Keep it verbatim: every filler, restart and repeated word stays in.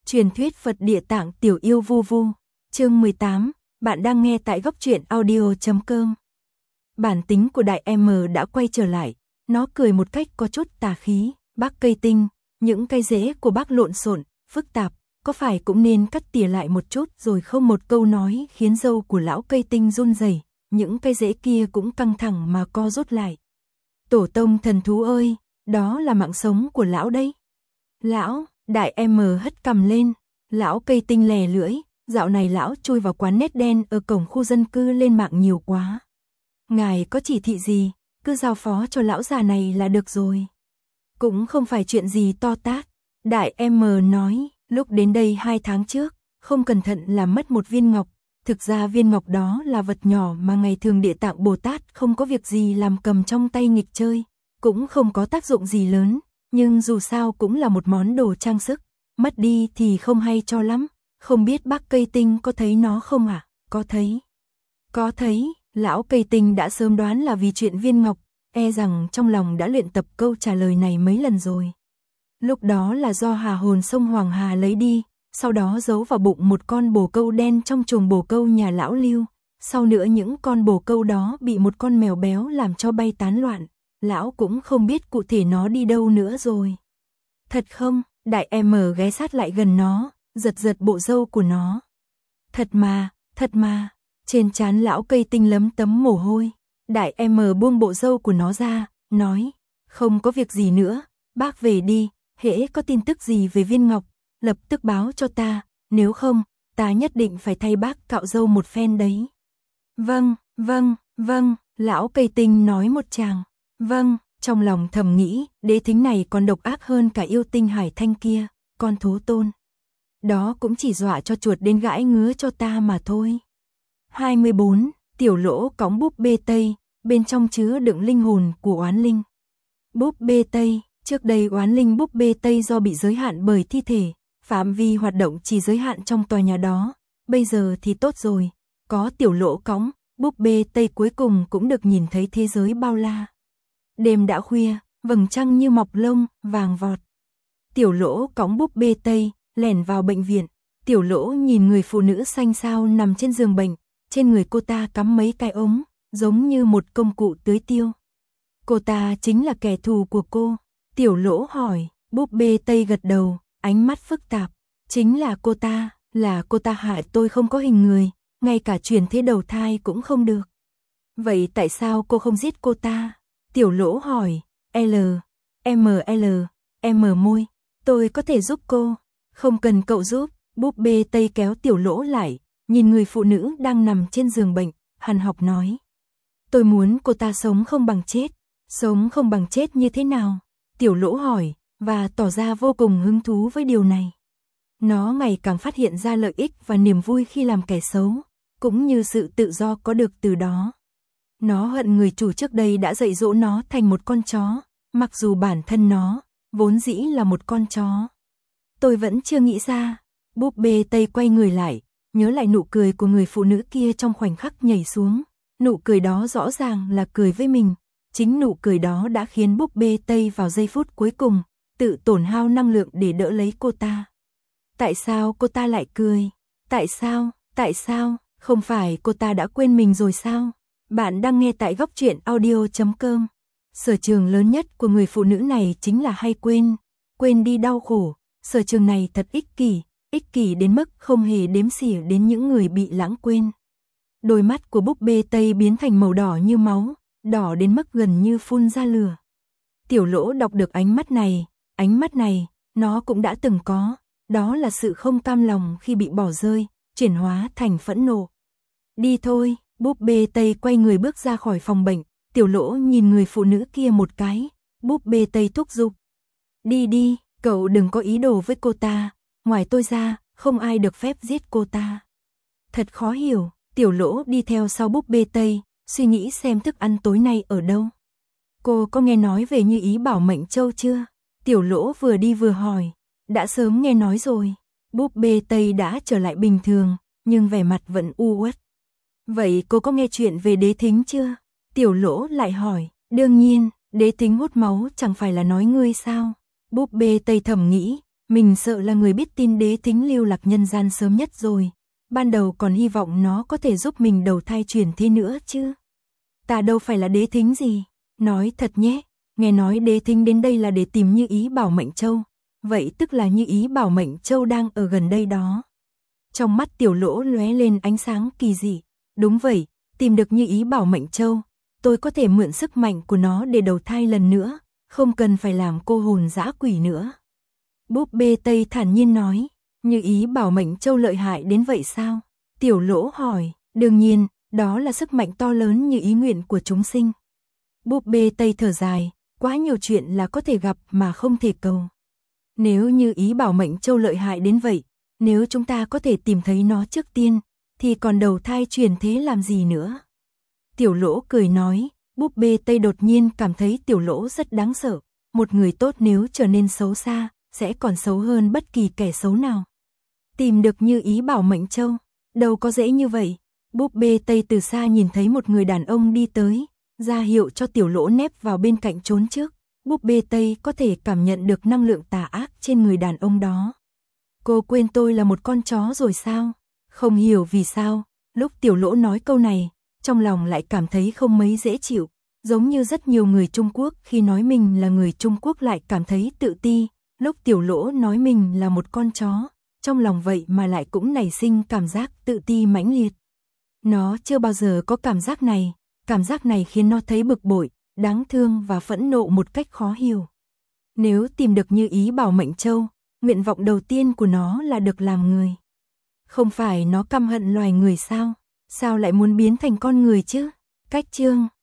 Truyền thuyết Phật Địa Tạng Tiểu Yêu Vu Vu, chương mười tám, bạn đang nghe tại góc truyện audio chấm com. Bản tính của Đại M đã quay trở lại, nó cười một cách có chút tà khí, bác cây tinh, những cây rễ của bác lộn xộn, phức tạp, có phải cũng nên cắt tỉa lại một chút rồi không? Một câu nói khiến râu của lão cây tinh run rẩy, những cây rễ kia cũng căng thẳng mà co rút lại. Tổ tông thần thú ơi, đó là mạng sống của lão đấy. Lão, Đại M hất cằm lên, lão cây tinh lè lưỡi, dạo này lão chui vào quán nét đen ở cổng khu dân cư lên mạng nhiều quá. Ngài có chỉ thị gì, cứ giao phó cho lão già này là được rồi. Cũng không phải chuyện gì to tát, Đại M nói, lúc đến đây hai tháng trước, không cẩn thận làm mất một viên ngọc. Thực ra viên ngọc đó là vật nhỏ mà ngày thường Địa Tạng Bồ Tát không có việc gì làm cầm trong tay nghịch chơi, cũng không có tác dụng gì lớn, nhưng dù sao cũng là một món đồ trang sức, mất đi thì không hay cho lắm. Không biết bác cây tinh có thấy nó không ạ? À? Có thấy. Có thấy, lão cây tinh đã sớm đoán là vì chuyện viên ngọc, e rằng trong lòng đã luyện tập câu trả lời này mấy lần rồi. Lúc đó là do hà hồn sông Hoàng Hà lấy đi, sau đó giấu vào bụng một con bồ câu đen trong chuồng bồ câu nhà lão Lưu. Sau nữa những con bồ câu đó bị một con mèo béo làm cho bay tán loạn, lão cũng không biết cụ thể nó đi đâu nữa rồi. Thật không? Đại M ghé sát lại gần nó, giật giật bộ râu của nó. Thật mà, thật mà, trên trán lão cây tinh lấm tấm mồ hôi. Đại M buông bộ râu của nó ra, nói, không có việc gì nữa, bác về đi, hễ có tin tức gì về viên ngọc, lập tức báo cho ta, nếu không, ta nhất định phải thay bác cạo râu một phen đấy. Vâng, vâng, vâng, lão cây tinh nói một tràng, vâng, trong lòng thầm nghĩ, đế thính này còn độc ác hơn cả yêu tinh Hải Thanh kia, con thú tôn. Đó cũng chỉ dọa cho chuột đến gãi ngứa cho ta mà thôi. hai mươi bốn, tiểu lỗ cõng búp bê Tây, bên trong chứa đựng linh hồn của oán linh. Búp bê Tây, trước đây oán linh búp bê Tây do bị giới hạn bởi thi thể, phạm vi hoạt động chỉ giới hạn trong tòa nhà đó, bây giờ thì tốt rồi, có tiểu lỗ cõng, búp bê Tây cuối cùng cũng được nhìn thấy thế giới bao la. Đêm đã khuya, vầng trăng như mọc lông, vàng vọt. Tiểu lỗ cõng búp bê Tây, lẻn vào bệnh viện, tiểu lỗ nhìn người phụ nữ xanh xao nằm trên giường bệnh, trên người cô ta cắm mấy cái ống, giống như một công cụ tưới tiêu. Cô ta chính là kẻ thù của cô, tiểu lỗ hỏi, búp bê Tây gật đầu, ánh mắt phức tạp, chính là cô ta, là cô ta hại tôi không có hình người, ngay cả chuyển thế đầu thai cũng không được. Vậy tại sao cô không giết cô ta? Tiểu lỗ hỏi, L, M L, M môi, tôi có thể giúp cô, không cần cậu giúp. Búp bê Tây kéo tiểu lỗ lại, nhìn người phụ nữ đang nằm trên giường bệnh, hằn học nói. Tôi muốn cô ta sống không bằng chết, sống không bằng chết như thế nào? Tiểu lỗ hỏi, và tỏ ra vô cùng hứng thú với điều này. Nó ngày càng phát hiện ra lợi ích và niềm vui khi làm kẻ xấu, cũng như sự tự do có được từ đó. Nó hận người chủ trước đây đã dạy dỗ nó thành một con chó, mặc dù bản thân nó, vốn dĩ là một con chó. Tôi vẫn chưa nghĩ ra. Búp bê Tây quay người lại, nhớ lại nụ cười của người phụ nữ kia trong khoảnh khắc nhảy xuống. Nụ cười đó rõ ràng là cười với mình. Chính nụ cười đó đã khiến búp bê Tây vào giây phút cuối cùng, tự tổn hao năng lượng để đỡ lấy cô ta. Tại sao cô ta lại cười? Tại sao? Tại sao? Không phải cô ta đã quên mình rồi sao? Bạn đang nghe tại góc truyện audio chấm com. Sở trường lớn nhất của người phụ nữ này chính là hay quên, quên đi đau khổ. Sở trường này thật ích kỷ, ích kỷ đến mức không hề đếm xỉa đến những người bị lãng quên. Đôi mắt của búp bê Tây biến thành màu đỏ như máu, đỏ đến mức gần như phun ra lửa. Tiểu lỗ đọc được ánh mắt này, ánh mắt này, nó cũng đã từng có, đó là sự không cam lòng khi bị bỏ rơi, chuyển hóa thành phẫn nộ. Đi thôi, búp bê Tây quay người bước ra khỏi phòng bệnh, tiểu lỗ nhìn người phụ nữ kia một cái, búp bê Tây thúc giục. Đi đi, cậu đừng có ý đồ với cô ta, ngoài tôi ra, không ai được phép giết cô ta. Thật khó hiểu, tiểu lỗ đi theo sau búp bê Tây, suy nghĩ xem thức ăn tối nay ở đâu. Cô có nghe nói về Như Ý Bảo Mệnh Châu chưa? Tiểu lỗ vừa đi vừa hỏi, đã sớm nghe nói rồi. Búp bê Tây đã trở lại bình thường, nhưng vẻ mặt vẫn u uất. Vậy cô có nghe chuyện về đế thính chưa? Tiểu lỗ lại hỏi, đương nhiên, đế thính hút máu chẳng phải là nói ngươi sao? Búp bê Tây thầm nghĩ, Mình sợ là người biết tin đế thính lưu lạc nhân gian sớm nhất rồi. Ban đầu còn hy vọng nó có thể giúp mình đầu thai chuyển thế nữa chứ. Ta đâu phải là đế thính gì. Nói thật nhé, nghe nói đế thính đến đây là để tìm Như Ý Bảo Mệnh Châu. Vậy tức là Như Ý Bảo Mệnh Châu đang ở gần đây đó. Trong mắt Tiểu Lỗ lóe lên ánh sáng kỳ dị. Đúng vậy, tìm được Như Ý Bảo Mệnh Châu, tôi có thể mượn sức mạnh của nó để đầu thai lần nữa, không cần phải làm cô hồn dã quỷ nữa. Búp bê Tây thản nhiên nói, Như Ý Bảo Mệnh Châu lợi hại đến vậy sao? Tiểu Lỗ hỏi, đương nhiên, đó là sức mạnh to lớn như ý nguyện của chúng sinh. Búp bê Tây thở dài, quá nhiều chuyện là có thể gặp mà không thể cầu. Nếu Như Ý Bảo Mệnh Châu lợi hại đến vậy, nếu chúng ta có thể tìm thấy nó trước tiên, thì còn đầu thai chuyển thế làm gì nữa? Tiểu Lỗ cười nói, búp bê Tây đột nhiên cảm thấy Tiểu Lỗ rất đáng sợ. Một người tốt nếu trở nên xấu xa, sẽ còn xấu hơn bất kỳ kẻ xấu nào. Tìm được Như Ý Bảo Mệnh Châu, đâu có dễ như vậy. Búp bê Tây từ xa nhìn thấy một người đàn ông đi tới, ra hiệu cho Tiểu Lỗ nép vào bên cạnh trốn trước. Búp bê Tây có thể cảm nhận được năng lượng tà ác trên người đàn ông đó. Cô quên tôi là một con chó rồi sao? Không hiểu vì sao, lúc Tiểu Lỗ nói câu này, trong lòng lại cảm thấy không mấy dễ chịu, giống như rất nhiều người Trung Quốc khi nói mình là người Trung Quốc lại cảm thấy tự ti, lúc Tiểu Lỗ nói mình là một con chó, trong lòng vậy mà lại cũng nảy sinh cảm giác tự ti mãnh liệt. Nó chưa bao giờ có cảm giác này, cảm giác này khiến nó thấy bực bội, đáng thương và phẫn nộ một cách khó hiểu. Nếu tìm được Như Ý Bảo Mệnh Châu, nguyện vọng đầu tiên của nó là được làm người. Không phải nó căm hận loài người sao? Sao lại muốn biến thành con người chứ? Cách chương